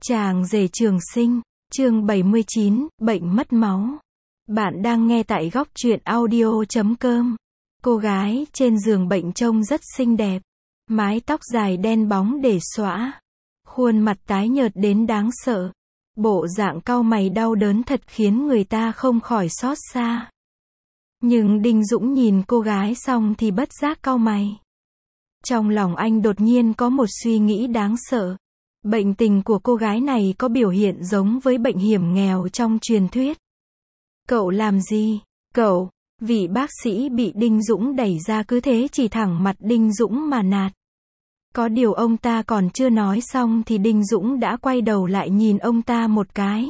Chàng rể trường sinh, chương 79, bệnh mất máu. Bạn đang nghe tại góc truyện audio.com. Cô gái trên giường bệnh trông rất xinh đẹp. Mái tóc dài đen bóng để xõa. Khuôn mặt tái nhợt đến đáng sợ. Bộ dạng cau mày đau đớn thật khiến người ta không khỏi xót xa. Nhưng Đinh Dũng nhìn cô gái xong thì bất giác cau mày. Trong lòng anh đột nhiên có một suy nghĩ đáng sợ. Bệnh tình của cô gái này có biểu hiện giống với bệnh hiểm nghèo trong truyền thuyết. Cậu làm gì? Cậu, vị bác sĩ bị Đinh Dũng đẩy ra cứ thế chỉ thẳng mặt Đinh Dũng mà nạt. Có điều ông ta còn chưa nói xong thì Đinh Dũng đã quay đầu lại nhìn ông ta một cái.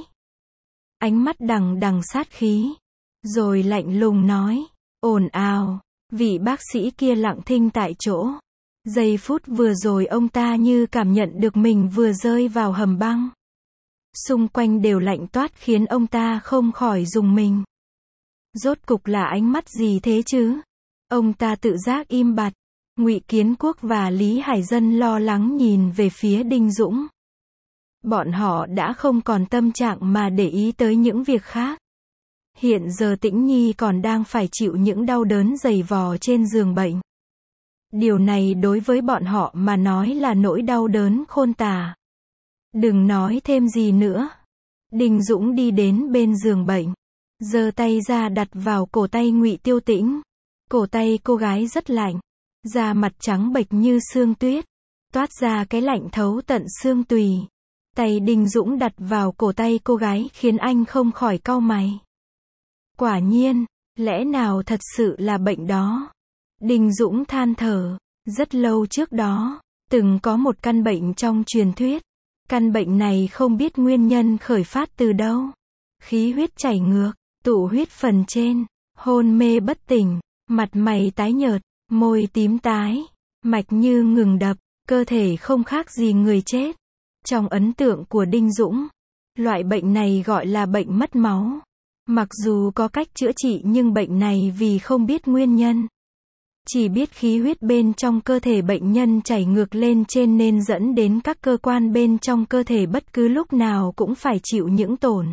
Ánh mắt đằng đằng sát khí. Rồi lạnh lùng nói, ồn ào, vị bác sĩ kia lặng thinh tại chỗ. Giây phút vừa rồi ông ta như cảm nhận được mình vừa rơi vào hầm băng. Xung quanh đều lạnh toát khiến ông ta không khỏi rùng mình. Rốt cục là ánh mắt gì thế chứ? Ông ta tự giác im bặt. Ngụy Kiến Quốc và Lý Hải Dân lo lắng nhìn về phía Đinh Dũng. Bọn họ đã không còn tâm trạng mà để ý tới những việc khác. Hiện giờ Tĩnh Nhi còn đang phải chịu những đau đớn dày vò trên giường bệnh. Điều này đối với bọn họ mà nói là nỗi đau đớn khôn tả. Đừng nói thêm gì nữa. Đinh Dũng đi đến bên giường bệnh, giơ tay ra đặt vào cổ tay Ngụy Tiêu Tĩnh. Cổ tay cô gái rất lạnh, da mặt trắng bệch như sương tuyết, toát ra cái lạnh thấu tận xương tùy. Tay Đinh Dũng đặt vào cổ tay cô gái khiến anh không khỏi cau mày. Quả nhiên, lẽ nào thật sự là bệnh đó? Đinh Dũng than thở, rất lâu trước đó, từng có một căn bệnh trong truyền thuyết. Căn bệnh này không biết nguyên nhân khởi phát từ đâu. Khí huyết chảy ngược, tụ huyết phần trên, hôn mê bất tỉnh, mặt mày tái nhợt, môi tím tái, mạch như ngừng đập, cơ thể không khác gì người chết. Trong ấn tượng của Đinh Dũng, loại bệnh này gọi là bệnh mất máu. Mặc dù có cách chữa trị nhưng bệnh này vì không biết nguyên nhân. Chỉ biết khí huyết bên trong cơ thể bệnh nhân chảy ngược lên trên nên dẫn đến các cơ quan bên trong cơ thể bất cứ lúc nào cũng phải chịu những tổn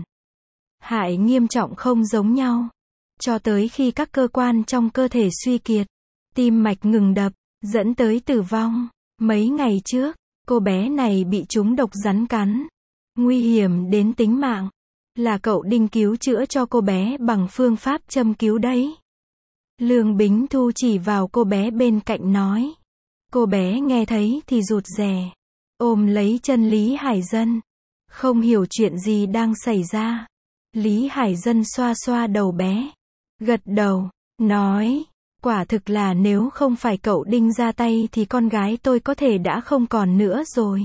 hại nghiêm trọng không giống nhau. Cho tới khi các cơ quan trong cơ thể suy kiệt, tim mạch ngừng đập, dẫn tới tử vong. Mấy ngày trước, cô bé này bị trúng độc rắn cắn. Nguy hiểm đến tính mạng. Là cậu Đinh cứu chữa cho cô bé bằng phương pháp châm cứu đấy. Lương Bính Thu chỉ vào cô bé bên cạnh nói. Cô bé nghe thấy thì rụt rè, ôm lấy chân Lý Hải Dân. Không hiểu chuyện gì đang xảy ra. Lý Hải Dân xoa xoa đầu bé, gật đầu, nói, quả thực là nếu không phải cậu Đinh ra tay thì con gái tôi có thể đã không còn nữa rồi.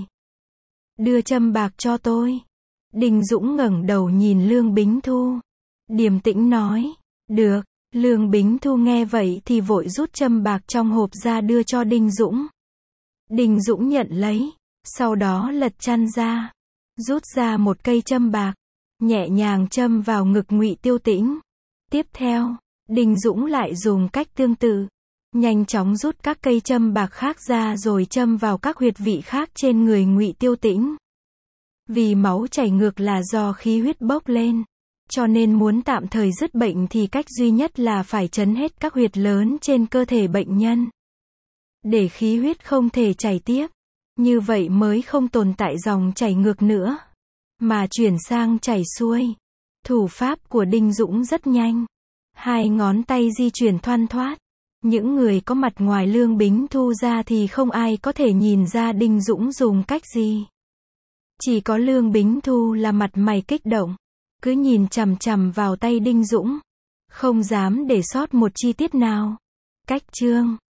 Đưa châm bạc cho tôi. Đinh Dũng ngẩng đầu nhìn Lương Bính Thu, điềm tĩnh nói, được. Lương Bính Thu nghe vậy thì vội rút châm bạc trong hộp ra đưa cho Đinh Dũng. Đinh Dũng nhận lấy, sau đó lật chăn ra, rút ra một cây châm bạc, nhẹ nhàng châm vào ngực Ngụy Tiêu Tĩnh. Tiếp theo, Đinh Dũng lại dùng cách tương tự, nhanh chóng rút các cây châm bạc khác ra rồi châm vào các huyệt vị khác trên người Ngụy Tiêu Tĩnh. Vì máu chảy ngược là do khí huyết bốc lên. Cho nên muốn tạm thời dứt bệnh thì cách duy nhất là phải trấn hết các huyệt lớn trên cơ thể bệnh nhân. Để khí huyết không thể chảy tiếp. Như vậy mới không tồn tại dòng chảy ngược nữa. Mà chuyển sang chảy xuôi. Thủ pháp của Đinh Dũng rất nhanh. Hai ngón tay di chuyển thoăn thoắt. Những người có mặt ngoài Lương Bính Thu ra thì không ai có thể nhìn ra Đinh Dũng dùng cách gì. Chỉ có Lương Bính Thu là mặt mày kích động. Cứ nhìn chằm chằm vào tay Đinh Dũng, không dám để sót một chi tiết nào. Cách chương